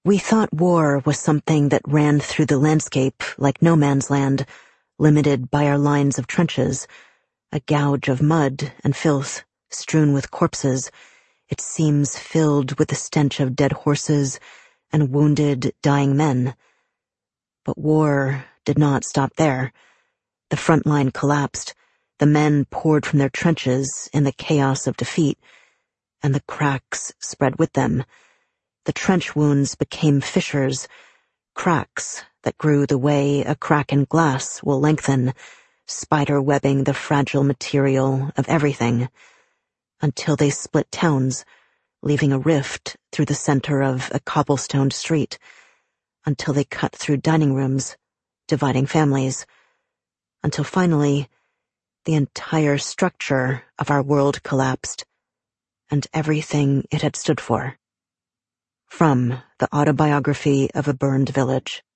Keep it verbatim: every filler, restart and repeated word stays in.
We thought war was something that ran through the landscape like no man's land, limited by our lines of trenches, a gouge of mud and filth, strewn with corpses, its seams filled with the stench of dead horses and wounded, dying men. But war did not stop there. The front line collapsed, the men poured from their trenches in the chaos of defeat, and the cracks spread with them. The trench wounds became fissures, cracks that grew the way a crack in glass will lengthen, spider-webbing the fragile material of everything, until they split towns, leaving a rift through the center of a cobblestoned street, until they cut through dining rooms, dividing families, until finally the entire structure of our world collapsed, and everything it had stood for. From the Autobiography of a Burned Village.